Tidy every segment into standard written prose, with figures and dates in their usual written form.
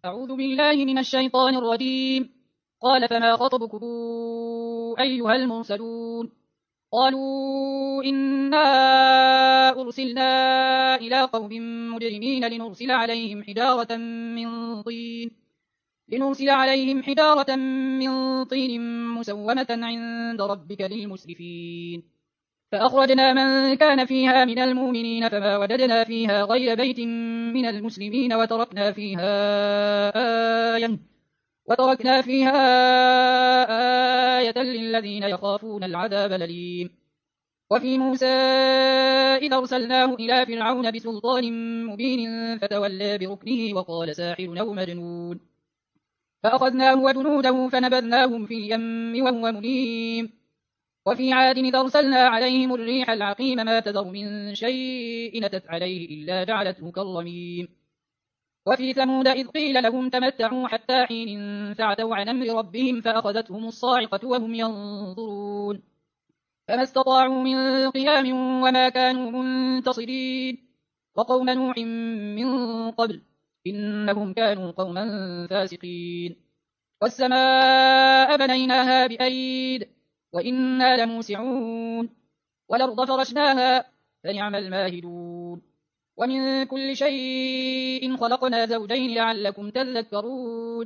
أعوذ بالله من الشيطان الرجيم. قال فما خطبكم أيها المرسلون؟ قالوا إنا أرسلنا إلى قوم مجرمين لنرسل عليهم حجارة من طين مسومة عند ربك للمسرفين. فأخرجنا من كان فيها من المؤمنين فما وجدنا فيها غير بيت من المسلمين وتركنا فيها آية للذين يخافون العذاب الأليم. وفي موسى إذ أرسلناه إلى فرعون بسلطان مبين فتولى بركنه وقال ساحر أو مجنون. فأخذناه وجنوده فنبذناهم في اليم وهو مليم. وفي عاد إذ أرسلنا عليهم الريح العقيم ما تذر من شيء أتت عليه إلا جعلته كالرميم. وفي ثمود إذ قيل لهم تمتعوا حتى حين فعتوا عن أمر ربهم فأخذتهم الصاعقة وهم ينظرون. فما استطاعوا من قيام وما كانوا منتصرين. وقوم نوح من قبل إنهم كانوا قوما فاسقين. والسماء بنيناها بأيد وإنا لموسعون. والأرض فرشناها فنعم الماهدون. ومن كل شيء خلقنا زوجين لعلكم تذكرون.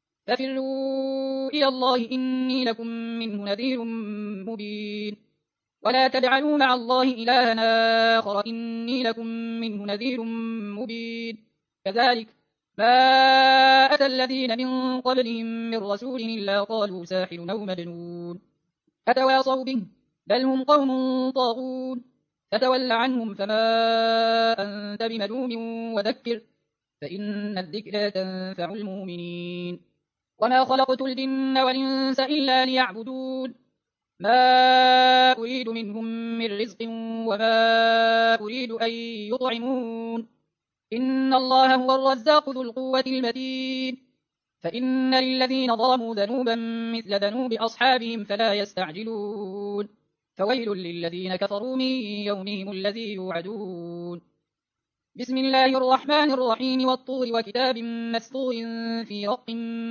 ففروا إلى الله إني لكم منه نذير مبين. ولا تجعلوا مع الله إلها آخر إني لكم منه نذير مبين. كذلك ما أتى الذين من قبلهم من رسول إلا قالوا ساحر أو مجنون أتواصوا به بل هم قوم طاغون. فتول عنهم فما أنت بملوم وذكر فإن الذكرى تنفع المؤمنين. وما خلقت الجن والإنس إلا ليعبدون ما أريد منهم من رزق وما أريد أن يطعمون إن الله هو الرزاق ذو القوة المتين. فإن للذين ظلموا ذنوبا مثل ذنوب أصحابهم فلا يستعجلون. فويل للذين كفروا من يومهم الذي يوعدون. بسم الله الرحمن الرحيم والطور وكتاب مسطور في رق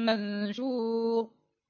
منشور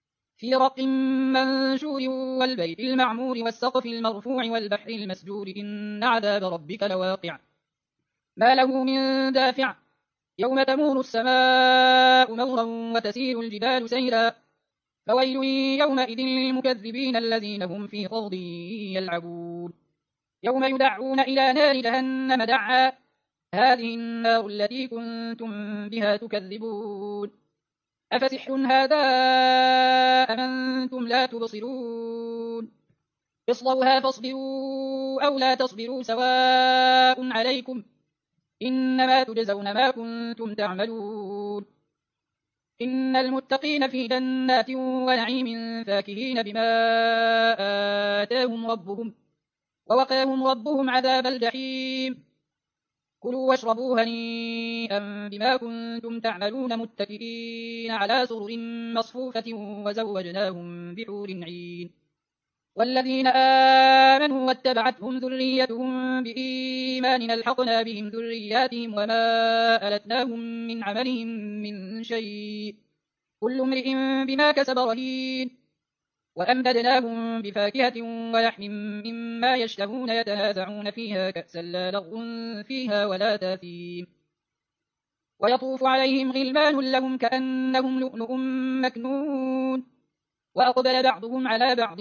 والبيت المعمور والسقف المرفوع والبحر المسجور إن عذاب ربك لواقع ما له من دافع يوم تمور السماء مورا وتسير الجبال سيرا. فويل يومئذ للمكذبين الذين هم في خوض يلعبون. يوم يدعون إلى نار جهنم دعا هذه النار التي كنتم بها تكذبون. أفسحر هذا أم أنتم لا تبصرون. اصلوها فاصبروا أو لا تصبروا سواء عليكم إنما تجزون ما كنتم تعملون. إن المتقين في جنات ونعيم فاكهين بما آتاهم ربهم ووقاهم ربهم عذاب الجحيم. كلوا واشربوا هنيئا بما كنتم تعملون متكئين على سرر مصفوفة وزوجناهم بحور عين. والذين آمنوا واتبعتهم ذريتهم بإيمان ألحقنا بهم ذرياتهم وما ألتناهم من عملهم من شيء كل امرئ بما كسب رهين. وأمددناهم بفاكهة ولحم مما يشتهون يتنازعون فيها كأسا لا لغو فيها ولا تاثيم. ويطوف عليهم غلمان لهم كأنهم لؤلؤ مكنون. وأقبل بعضهم على بعض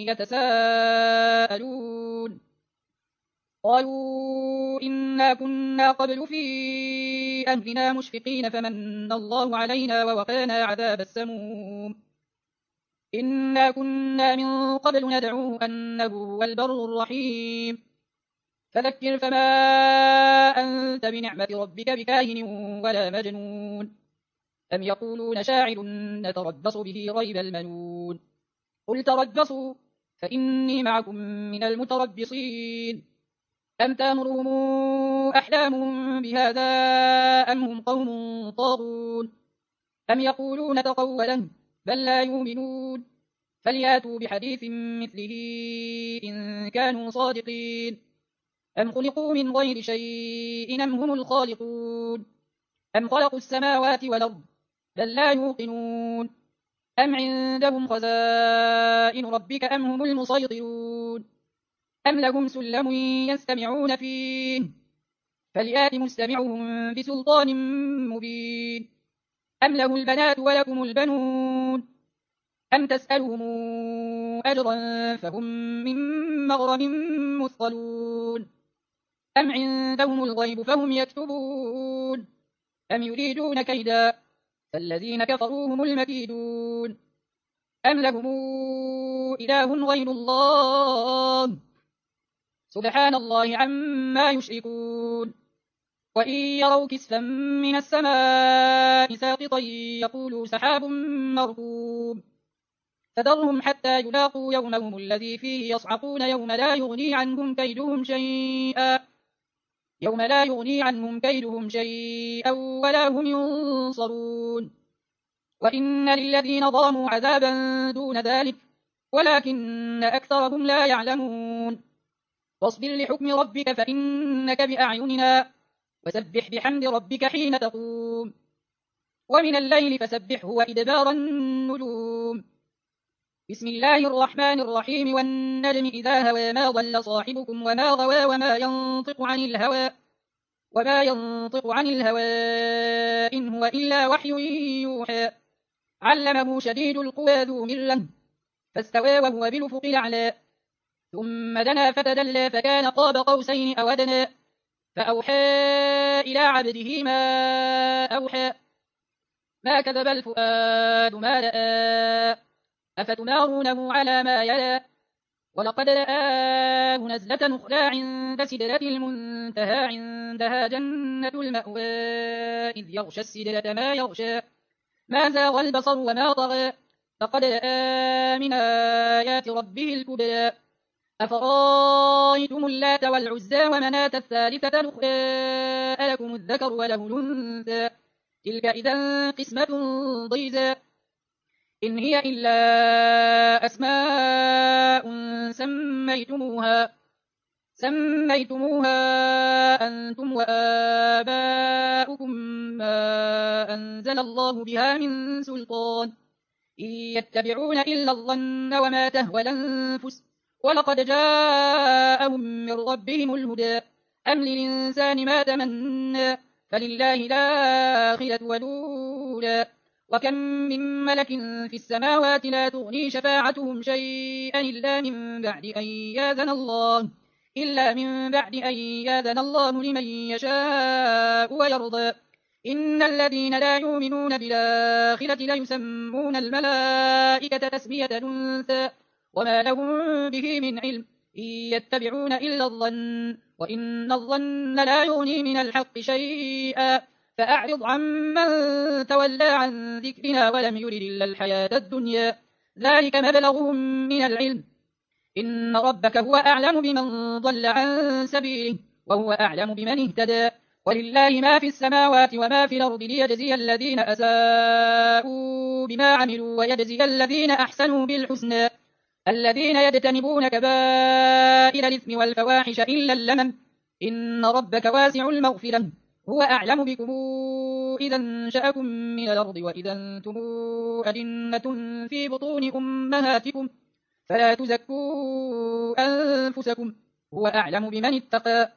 يتساءلون قالوا إنا كنا قبل في أهلنا مشفقين فمن الله علينا ووقانا عذاب السموم. إنا كنا من قبل ندعوه أنه هو البر الرحيم. فذكر فما أنت بنعمة ربك بكاهن ولا مجنون. أم يقولون شاعر نتربص به ريب المنون. قل تربصوا فإني معكم من المتربصين. أم تأمرهم أحلامهم بهذا أم هم قوم طاغون. أم يقولون تقوله بل لا يؤمنون. فلياتوا بحديث مثله إن كانوا صادقين. أم خلقوا من غير شيء أم هم الخالقون. أم خلقوا السماوات والأرض بل لا يوقنون. أم عندهم خزائن ربك أم هم المسيطرون أم لهم سلم يستمعون فيه فليات مستمعهم بسلطان مبين أم له البنات ولكم البنون أم تسألهم أجرا فهم من مغرم مثقلون أم عندهم الغيب فهم يكتبون أم يريدون كيدا فالذين كفروا هم المكيدون أم لهم إله غير الله سبحان الله عما يشركون وإن يروا كسفا من السماء ساقطا يقولوا سحاب مركوم فذرهم حتى يلاقوا يومهم الذي فيه يصعقون يوم لا يغني عنهم كيدهم شيئا ولا هم ينصرون وإن للذين ظلموا عذابا دون ذلك ولكن أكثرهم لا يعلمون واصبر لحكم ربك فإنك بأعيننا وسبح بحمد ربك حين تقوم ومن الليل فسبحه وإدبار النجوم بسم الله الرحمن الرحيم والنجم إذا هوى ما ضل صاحبكم وما غوى وما ينطق عن الهوى إن هو إلا وحي يوحى علمه شديد القوى ذو مرة فاستوى وهو بالأفق الأعلى ثم دنا فتدلى فكان قاب قوسين أو أدنى فأوحى إلى عبده ما أوحى ما كذب الفؤاد ما رأى أفتمارونه على ما يرى ولقد رآه نزلة أخرى عند سدرة المنتهى عندها جنة المأوى إذ يغشى السدرة ما يغشى ما زاغ البصر وما طغى لقد رأى من آيات ربه الكبرى أفرأيتم اللات والعزى ومناة الثالثة الأخرى ألكم الذكر وله الأنثى تلك إذا قسمة ضيزى إن هي إلا أسماء سميتموها أنتم وآباؤكم ما أنزل الله بها من سلطان إن يتبعون إلا الظن وما تهوى الأنفس ولقد جاءهم من ربهم الهدى أم للإنسان ما تمنى فلله الآخرة والأولى وكم من ملك في السماوات لا تغني شفاعتهم شيئا إلا من بعد أن ياذن الله لمن يشاء ويرضى إن الذين لا يؤمنون بالآخرة ليسمون الملائكة تسمية الأنثى وما لهم به من علم إن يتبعون إلا الظن وإن الظن لا يغني من الحق شيئا فأعرض عمن تولى عن ذكرنا ولم يرد إلا الحياة الدنيا ذلك مبلغهم من العلم إن ربك هو أعلم بمن ضل عن سبيله وهو أعلم بمن اهتدى ولله ما في السماوات وما في الأرض ليجزي الذين أساءوا بما عملوا ويجزي الذين أحسنوا بالحسنى الذين يجتنبون كبائر الإثم والفواحش إلا اللمم إن ربك واسع المغفرة هو أعلم بكم إذا انشأكم من الأرض وإذا أنتم أجنة في بطون أمهاتكم فلا تزكوا أنفسكم هو أعلم بمن اتقى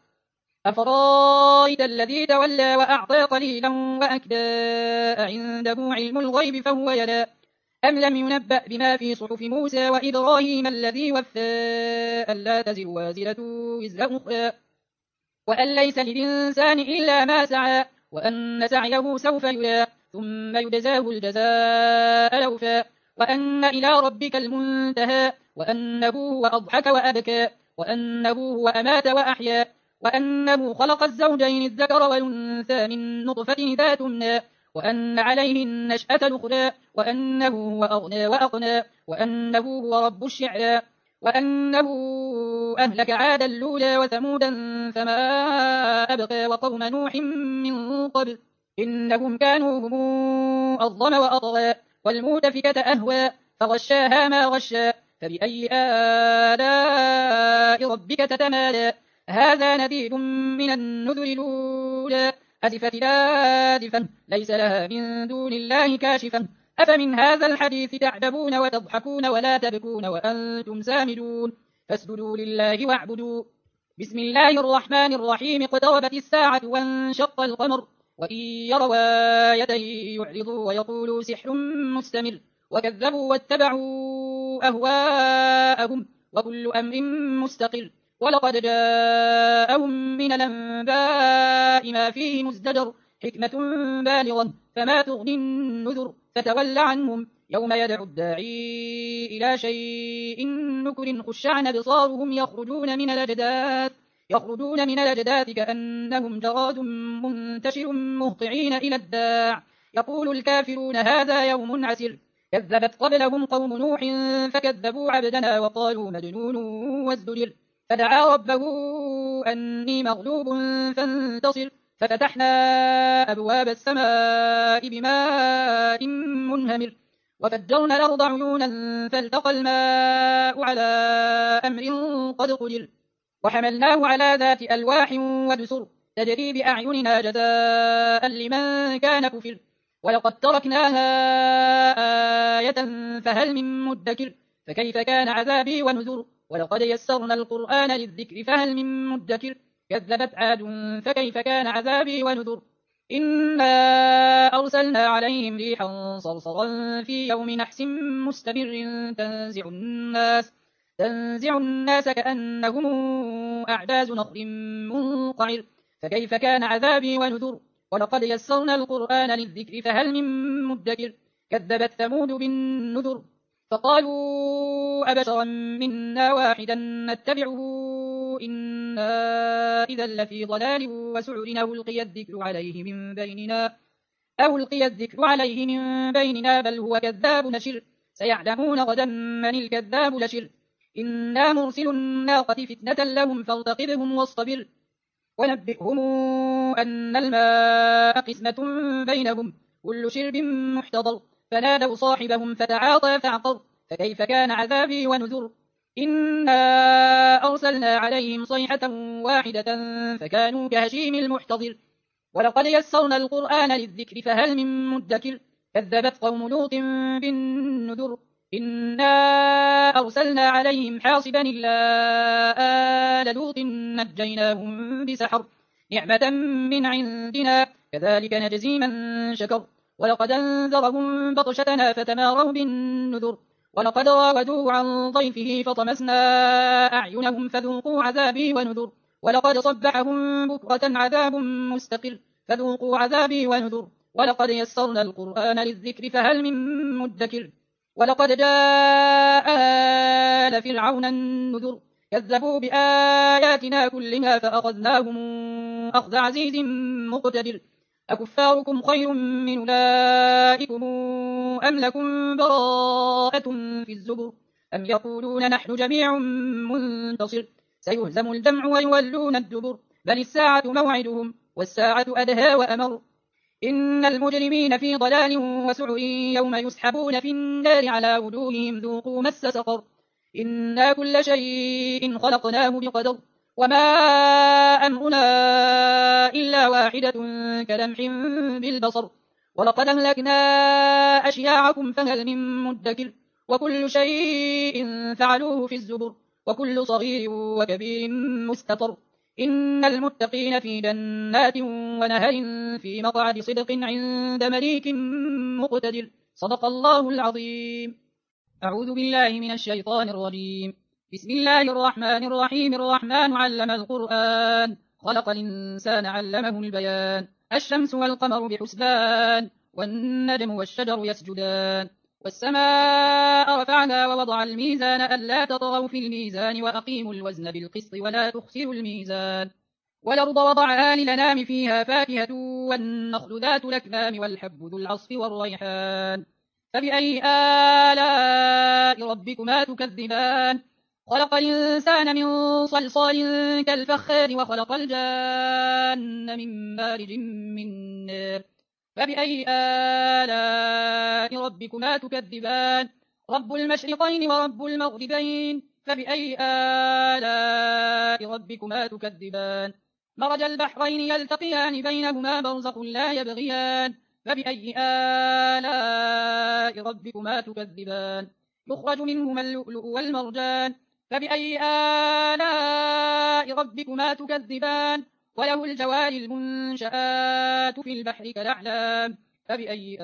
أفرايت الذي تولى وأعطى قليلا وأكدى عنده علم الغيب فهو يرى أم لم ينبأ بما في صحف موسى وإبراهيم الذي وفى ألا تزر وازرة وزر أخرى وأن ليس للإنسان إلا ما سعى وأن سعيه سوف يرى ثم يجزاه الجزاء الأوفى وأن إلى ربك المنتهى وأنه هو أضحك وأبكى وأنه هو أمات وأحيا وأنه خلق الزوجين الذكر والأنثى من نطفة إذا تمنى وأن عليه النشأة الأخرى وأنه هو أغنى وأقنى وأنه هو رب الشعرى وأنه أهلك عادا الأولى وثمودا فما أبقى وقوم نوح من قبل إنهم كانوا هم أظلم وأطغى والمؤتفكة أهوى فغشاها ما غشى فبأي آلاء ربك تتمالى هذا نذير من النذر الأولى أزفت آزفا ليس لها من دون الله كاشفا أفمن هذا الحديث تعجبون وتضحكون ولا تبكون وأنتم سامدون فاسجدوا لله واعبدوا بسم الله الرحمن الرحيم اقتربت الساعة وانشق القمر وإن يروا آية يعرضوا ويقولوا سحر مستمر وكذبوا واتبعوا أهواءهم وكل أمر مستقر ولقد جاءهم من الأنباء ما فيه مزدجر حكمة بالغة فما تغني النذر فتول عنهم يوم يدعو الداعي إلى شيء نكر خش عن أبصارهم يخرجون من الأجداث كأنهم جراد منتشر مهطعين إلى الداع يقول الكافرون هذا يوم عسر كذبت قبلهم قوم نوح فكذبوا عبدنا وقالوا مجنون وازدجر فدعا ربه أني مغلوب فانتصر ففتحنا أبواب السماء بماء منهمر وفجرنا الأرض عيونا فالتقى الماء على أمر قد قدر وحملناه على ذات ألواح ودسر تجري بأعيننا جزاء لمن كان كفر ولقد تركناها آية فهل من مدكر فكيف كان عذابي ونذر ولقد يسرنا القرآن للذكر فهل من مدكر كذبت عاد فكيف كان عذابي ونذر إنا أرسلنا عليهم ريحا صرصرا في يوم نحس مستمر تنزع الناس كأنهم أعجاز نخل منقعر فكيف كان عذابي ونذر ولقد يسرنا القرآن للذكر فهل من مدكر كذبت ثمود بالنذر فقالوا أبشرا منا واحدا نتبعه إنا إذا لفي ضلال وسعر أو ألقي الذكر عليه من بيننا بل هو كذاب نشر سيعلمون غدا من الكذاب نشر إنا مرسل الناقة فتنة لهم فارتقبهم واصطبر ونبئهم أن الماء قسمة بينهم كل شرب محتضر فنادوا صاحبهم فتعاطى فعقر فكيف كان عذابي ونذر إنا أرسلنا عليهم صيحة واحدة فكانوا كهشيم المحتضر ولقد يسرنا القرآن للذكر فهل من مدكر كذبت قوم لوط بالنذر إنا أرسلنا عليهم حاصبا إلا آل لوط نجيناهم بسحر نعمة من عندنا كذلك نجزي من شكر ولقد أنذرهم بطشتنا فتماروا بالنذر ولقد راودوه عن ضيفه فطمسنا أعينهم فذوقوا عذابي ونذر ولقد صبحهم بكرة عذاب مستقر فذوقوا عذابي ونذر ولقد يسرنا القرآن للذكر فهل من مدكر ولقد جاء آل فرعون النذر كذبوا بآياتنا كلها فأخذناهم أخذ عزيز مقتدر أكفاركم خير من أولئكم أم لكم براءة في الزبر أم يقولون نحن جميع منتصر سيهزم الجمع ويولون الدبر بل الساعة موعدهم والساعة أدهى وأمر إن المجرمين في ضلال وسعر يوم يسحبون في النار على وجوههم ذوقوا مس سقر إنا كل شيء خلقناه بقدر وما أمرنا إلا واحدة كلمح بالبصر ولقد أهلكنا أشياعكم فهل من مدكر وكل شيء فعلوه في الزبر وكل صغير وكبير مستطر إن المتقين في جنات ونهر في مقعد صدق عند مليك مقتدر صدق الله العظيم. أعوذ بالله من الشيطان الرجيم. بسم الله الرحمن الرحيم. الرحمن علم القرآن خلق الإنسان علمه البيان الشمس والقمر بحسبان والنجم والشجر يسجدان والسماء رفعها ووضع الميزان ألا تطغوا في الميزان وأقيموا الوزن بالقسط ولا تخسروا الميزان والأرض وضعها للأنام فيها فاكهة والنخل ذات الأكمام والحب ذو العصف والريحان فبأي آلاء ربكما تكذبان خلق الإنسان من صلصال كالفخار وخلق الجان من مارج من نار فبأي آلاء ربكما تكذبان رب المشرقين ورب المغربين فبأي آلاء ربكما تكذبان مرج البحرين يلتقيان بينهما برزخ لا يبغيان فبأي آلاء ربكما تكذبان يخرج منهما اللؤلؤ والمرجان فبأي آلاء ربكما تكذبان وله الجوار المنشآت في البحر كالأعلام فبأي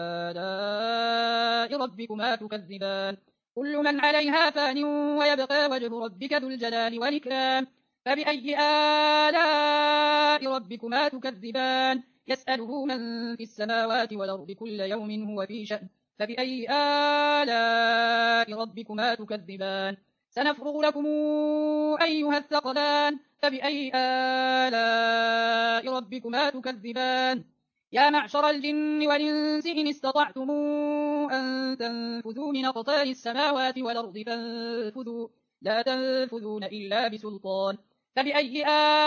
آلاء ربكما تكذبان كل من عليها فان ويبقى وجه ربك ذو الجلال والإكرام فبأي آلاء ربكما تكذبان يسأله من في السماوات والأرض كل يوم هو في شأن فبأي آلاء ربكما تكذبان سنفرغ لكم أيها الثقلان فبأي آلاء ربكما تكذبان يا معشر الجن والإنس إن استطعتم أن تنفذوا من أقطار السماوات والأرض فانفذوا لا تنفذون إلا بسلطان فبأي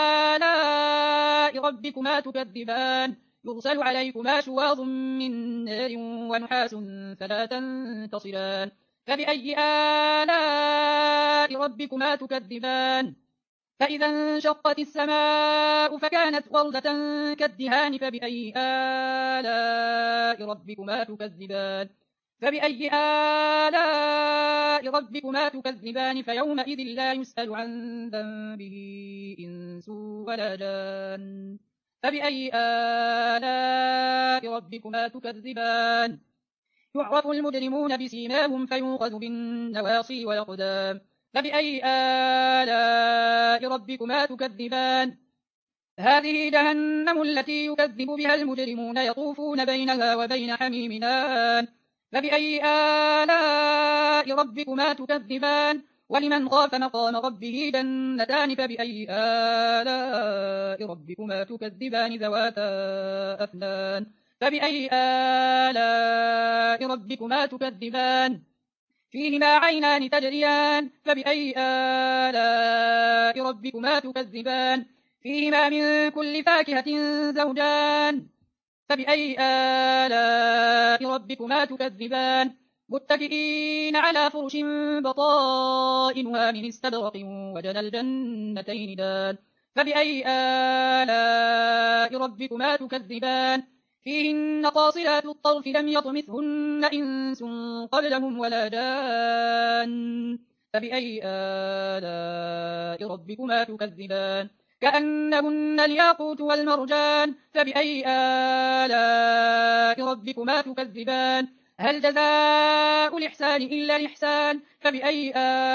آلاء ربكما تكذبان يرسل عليكما شواظ من نار ونحاس فلا تنتصران فبأي آلاء ربكما تكذبان فإذا انشقت السماء فكانت وردة كالدهان فبأي آلاء ربكما تكذبان فبأي آلاء ربكما تكذبان فيومئذ لا يسأل عن ذنبه إنس ولا جان فبأي آلاء ربكما تكذبان يعرف المجرمون بسيماهم فيوخذ بالنواصي والأقدام فبأي آلاء ربكما تكذبان هذه جهنم التي يكذب بها المجرمون يطوفون بينها وبين حميم آن فبأي آلاء ربكما تكذبان ولمن خاف مقام ربه جنتان فبأي آلاء ربكما تكذبان ذواتا أفنان فبأي آلاء ربكما تكذبان فيهما عينان تجريان فبأي آلاء ربكما تكذبان فيهما من كل فاكهة زوجان فبأي آلاء ربكما تكذبان متكئين على فرش بطائنها من استبرق وجنى الجنتين دان فبأي آلاء ربكما تكذبان فيهن قاصرات الطرف لم يطمثهن إنس قبلهم ولا جان فبأي آلاء ربكما تكذبان كأنهن الياقوت والمرجان فبأي آلاء ربكما تكذبان هل جزاء الإحسان إلا الإحسان فبأي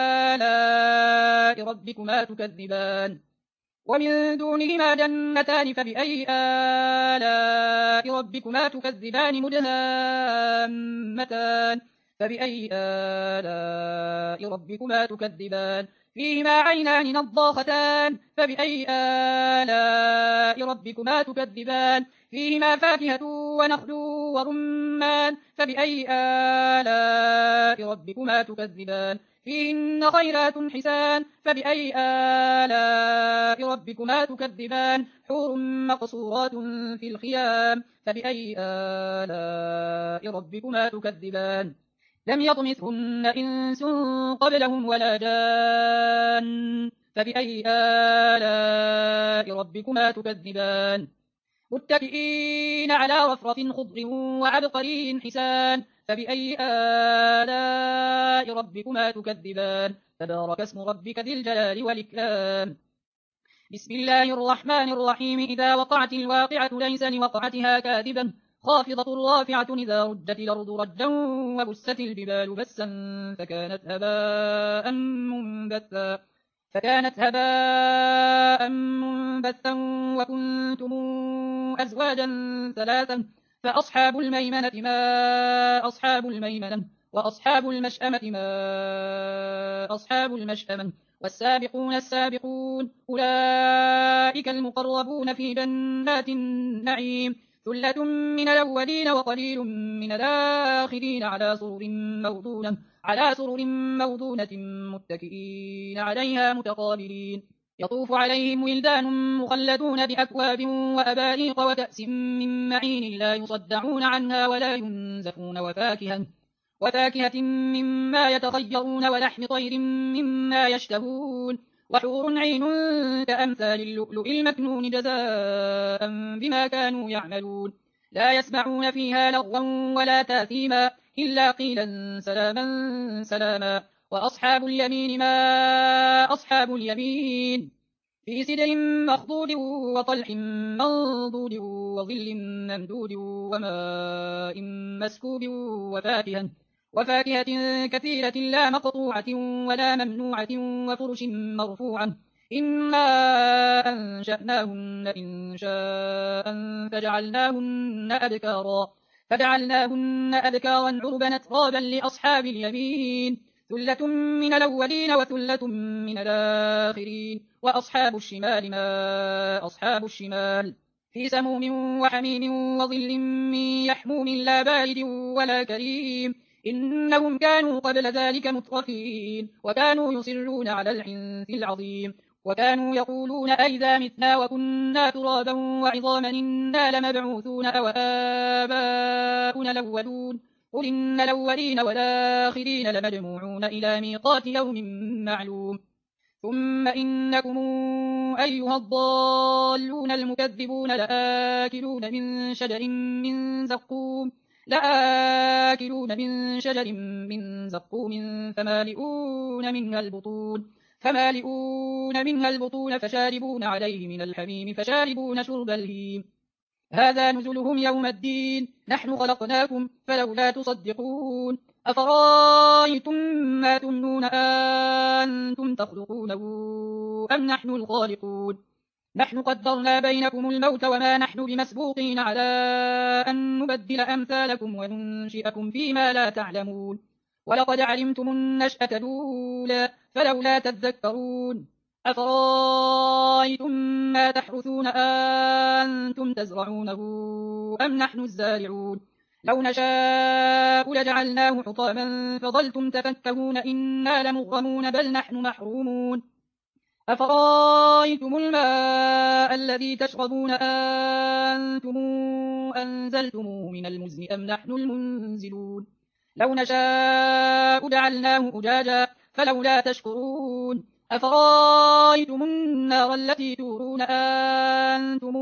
آلاء ربكما تكذبان ومن دونهما جنتان فبأي آلاء ربكما تكذبان مدهامتان فبأي آلاء ربكما تكذبان فيهما عينان نضاختان فبأي آلاء ربكما تكذبان فيهما فاكهة ونخل ورمان فبأي آلاء ربكما تكذبان فيهن خيرات حسان فبأي آلاء ربكما تكذبان حور مقصورات في الخيام فبأي آلاء ربكما تكذبان لم يطمثهن إنس قبلهم ولا جان فبأي آلاء ربكما تكذبان متكئين على رفرف خضر وعبقري حسان فبأي آلاء ربكما تكذبان تبارك اسم ربك ذي الجلال والإكرام بسم الله الرحمن الرحيم إذا وقعت الواقعة ليس لوقعتها كاذبا خافضة رافعة إذا رجت الأرض رجا وبست الجبال بسا فكانت هباء منبثا وكنتم أزواجا ثلاثا فأصحاب الميمنة ما أصحاب الميمنة وأصحاب المشأمة ما أصحاب المشأمة والسابقون السابقون أولئك المقربون في جنات النعيم ثلة من الأولين وقليل من الآخرين على سرر موضونة متكئين عليها متقابلين يطوف عليهم ولدان مخلدون بأكواب وأباريق وكأس من معين لا يصدعون عنها ولا ينزفون وفاكهة مما يتخيرون ولحم طير مما يشتهون وحور عين كأمثال اللؤلؤ المكنون جزاء بما كانوا يعملون لا يسمعون فيها لغوا ولا تاثيما إلا قيلا سلاما سلاما وأصحاب اليمين ما أصحاب اليمين في سدر مخضود وطلح منضود وظل ممدود وماء مسكوب وفاكهة كثيرة لا مقطوعة ولا ممنوعة وفرش مرفوعة إنا أنشأناهن إنشاء فجعلناهن أبكارا عربا أترابا لأصحاب اليمين ثلة من الأولين وثلة من الآخرين وأصحاب الشمال ما أصحاب الشمال في سموم وحميم وظل من يحموم لا بارد ولا كريم إنهم كانوا قبل ذلك مترفين وكانوا يصرون على الحنث العظيم وكانوا يقولون أئذا متنا وكنا ترابا وعظاما إنا لمبعوثون أو آباؤنا الأولون قل إن الأولين والآخرين لمجموعون إلى ميقات يوم معلوم ثم إنكم أيها الضالون المكذبون لآكلون من شجر من زقوم فمالئون منها البطون فشاربون عليه من الحميم فشاربون شرب الهيم هذا نزلهم يوم الدين نحن خلقناكم فلولا تصدقون أفرايتم ما تمنون أنتم تخلقونه أم نحن الخالقون نحن قدرنا بينكم الموت وما نحن بمسبوقين على أن نبدل أمثالكم وننشئكم فيما لا تعلمون ولقد علمتم النشأة الأولى فلولا تذكرون أفرايتم ما تحرثون أنتم تزرعونه أم نحن الزارعون لو نشاء لجعلناه حطاما فظلتم تفكهون إنا لمغرمون بل نحن محرومون أفرايتم الماء الذي تشربون أنتم أنزلتموه من المزن أم نحن المنزلون لو نشاء جعلناه أجاجا فلولا تشكرون أفرايتم النار التي تورون أنتم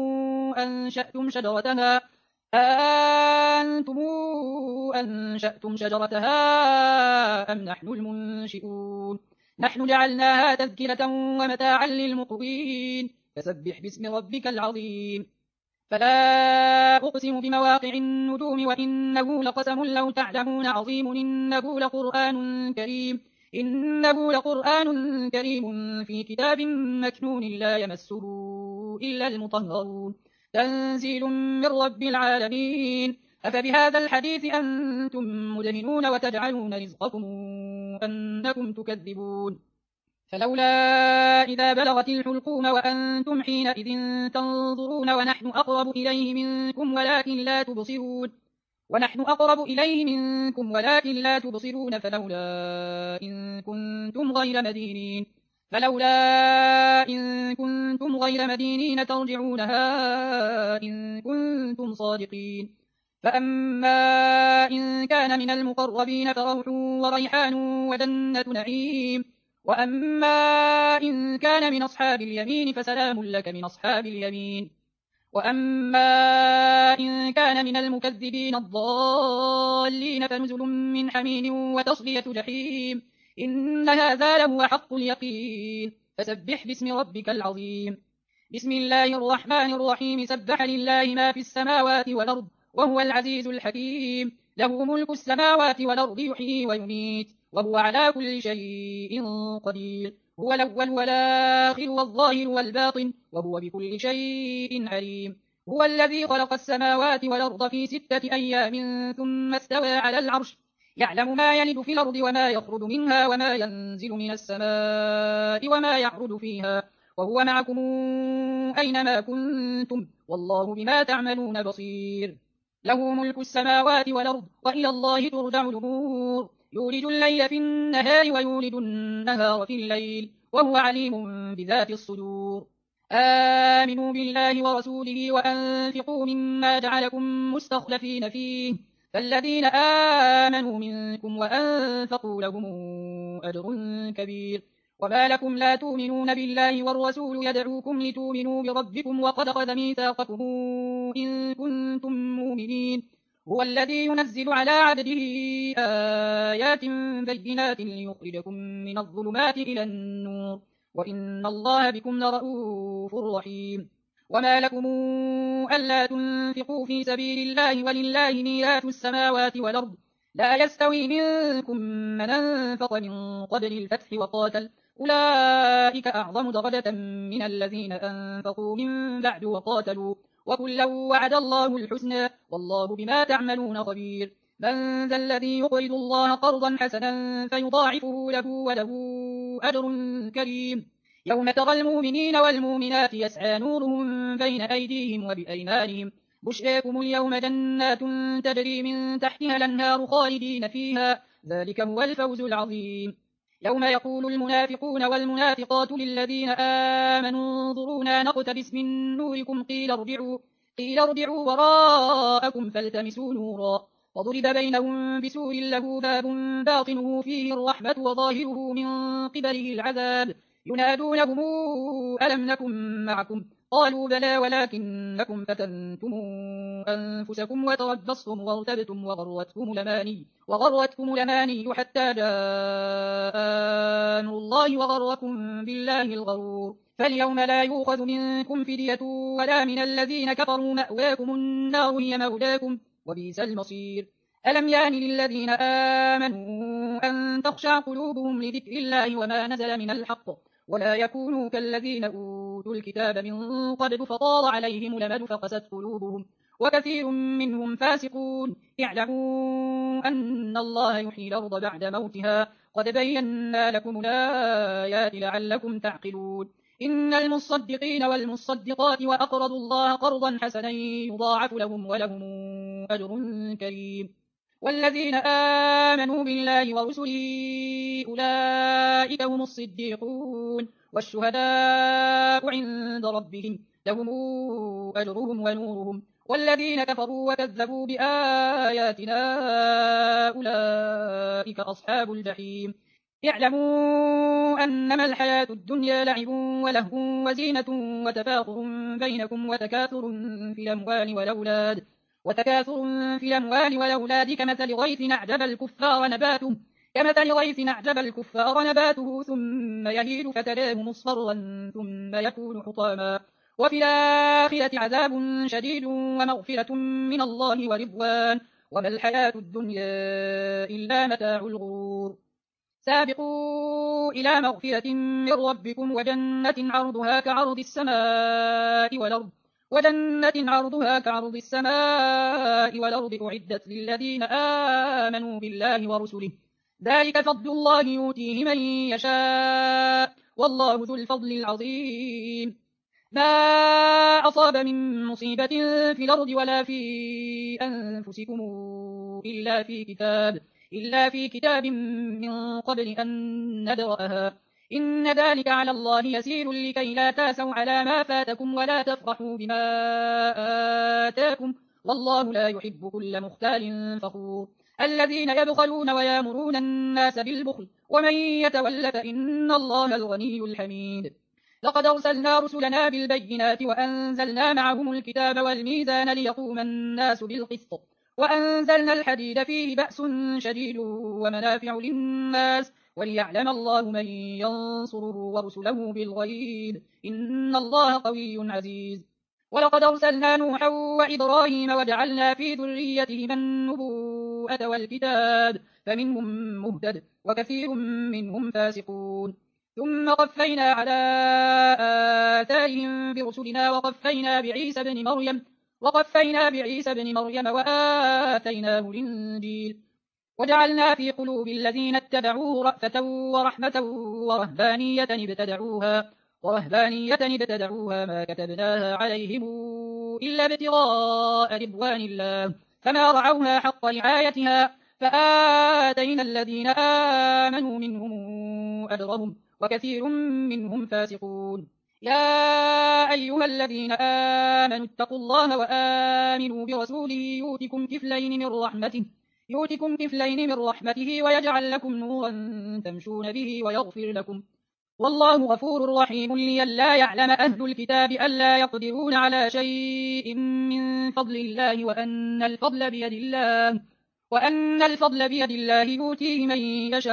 أنشأتم شجرتها أم نحن المنشئون نحن جعلناها تذكرة ومتاعا للمقوين فسبح باسم ربك العظيم فلا أقسم بمواقع النجوم وإنه لقسم لو تعلمون عظيم إنه لقرآن كريم في كتاب مكنون لا يمسه إلا المطهرون تنزيل من رب العالمين أفبهذا الحديث أنتم مدهنون وتجعلون رزقكم أنكم تكذبون فلولا إذا بلغت الحلقوم وأنتم حينئذ تنظرون ونحن أقرب إليه منكم ولكن لا تبصرون فلولا إن كنتم غير مدينين ترجعونها إن كنتم صادقين فأما إن كان من المقربين فروح وريحان وجنة نعيم وأما إن كان من أصحاب اليمين فسلام لك من أصحاب اليمين وأما إن كان من المكذبين الضالين فنزل من حميم وتصلية جحيم إن هذا لهو حق اليقين فسبح باسم ربك العظيم بسم الله الرحمن الرحيم سبح لله ما في السماوات والأرض وهو العزيز الحكيم له ملك السماوات والأرض يحيي ويميت وهو على كل شيء قدير هو الأول والآخر والظاهر والباطن وهو بكل شيء عليم هو الذي خلق السماوات والأرض في 6 أيام ثم استوى على العرش يعلم ما يلد في الأرض وما يخرج منها وما ينزل من السماء وما يعرج فيها وهو معكم أينما كنتم والله بما تعملون بصير له ملك السماوات والأرض وإلى الله ترجع الأمور يولد الليل في النهار ويولد النهار في الليل وهو عليم بذات الصدور آمنوا بالله ورسوله وأنفقوا مما جعلكم مستخلفين فيه فالذين آمنوا منكم وأنفقوا لهم أجر كبير وما لكم لا تؤمنون بالله والرسول يدعوكم لتؤمنوا بربكم وقد أخذ ميثاقكم إن كنتم مؤمنين هو الذي ينزل على عبده آيات بينات ليخرجكم من الظلمات إلى النور وإن الله بكم لرءوف رحيم وما لكم ألا تنفقوا في سبيل الله ولله ميراث السماوات والأرض لا يستوي منكم من أنفق من قبل الفتح وقاتل أولئك أعظم درجة من الذين أنفقوا من بعد وقاتلوا وكلا وعد الله الحسنى والله بما تعملون خبير من ذا الذي يقرض الله قرضا حسنا فيضاعفه له وله أجر كريم يوم ترى المؤمنين والمؤمنات يسعى نورهم بين أيديهم وبأيمانهم بشراكم اليوم جنات تجري من تحتها الأنهار خالدين فيها ذلك هو الفوز العظيم يوم يقول المنافقون والمنافقات للذين آمنوا انظرونا نقتبس من نوركم قيل ارجعوا وراءكم فالتمسوا نورا وضرب بينهم بسور له باب باطنه فيه الرحمة وظاهره من قبله العذاب ينادونهم ألم نكن معكم قالوا بلى ولكنكم فتنتم أنفسكم وتربصتم وارتبتم وغرتكم الأماني حتى جاء أمر الله وغركم بالله الغرور فاليوم لا يؤخذ منكم فدية ولا من الذين كفروا مأواكم النار هي مولاكم وبئس المصير ألم يان للذين آمنوا أن تخشع قلوبهم لذكر الله وما نزل من الحق ولا يكونوا كالذين أوتوا الكتاب من قبل فطال عليهم الأمد فقست قلوبهم وكثير منهم فاسقون اعلموا أن الله يحيي الأرض بعد موتها قد بينا لكم الآيات لعلكم تعقلون إن المصدقين والمصدقات وأقرضوا الله قرضا حسنا يضاعف لهم ولهم أجر كريم والذين آمنوا بالله ورسله أولئك هم الصديقون والشهداء عند ربهم لهم أجرهم ونورهم والذين كفروا وكذبوا بآياتنا أولئك أصحاب الجحيم اعلموا أنما الحياة الدنيا لعب ولهو وزينة وتفاخر بينكم وتكاثر في الأموال والأولاد كمثل غيث أعجب الكفار نباته ثم يهيج فتراه مصفرا ثم يكون حطاما وفي الآخرة عذاب شديد ومغفرة من الله ورضوان وما الحياة الدنيا إلا متاع الغرور سابقوا إلى مغفرة من ربكم وجنة عرضها كعرض السماء والأرض أعدت للذين آمنوا بالله ورسله ذلك فضل الله يؤتيه من يشاء والله ذو الفضل العظيم ما أصاب من مصيبة في الأرض ولا في أنفسكم إلا في كتاب من قبل أن نبرأها إن ذلك على الله يسير لكي لا تاسوا على ما فاتكم ولا تفرحوا بما آتاكم والله لا يحب كل مختال فخور الذين يبخلون ويامرون الناس بالبخل ومن يتول فإن الله الغني الحميد لقد أرسلنا رسلنا بالبينات وأنزلنا معهم الكتاب والميزان ليقوم الناس بالقسط وأنزلنا الحديد فيه بأس شديد ومنافع للناس وليعلم الله من ينصره ورسله بالغيب إن الله قوي عزيز ولقد أرسلنا نوحا وإبراهيم وجعلنا في ذريتهما النبوءة والكتاب فمنهم مهتد وكثير منهم فاسقون ثم قفينا على آثارهم برسلنا وقفينا بعيسى بن مريم وآتيناه الإنجيل وجعلنا في قلوب الذين اتبعوه رأفة ورحمة ورهبانية ابتدعوها ما كتبناها عليهم إلا ابتغاء رضوان الله فما رعوها حق رعايتها فآتينا الذين آمنوا منهم أجرهم وكثير منهم فاسقون يا أيها الذين آمنوا اتقوا الله وآمنوا برسوله يؤتكم كفلين من رحمته ويجعل لكم نورا تمشون به ويغفر لكم والله غفور رحيم لئلا يعلم أهل الكتاب ألا يقدرون على شيء من فضل الله وأن الفضل بيد الله يؤتيه من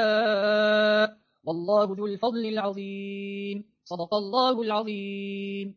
يشاء والله ذو الفضل العظيم صدق الله العظيم.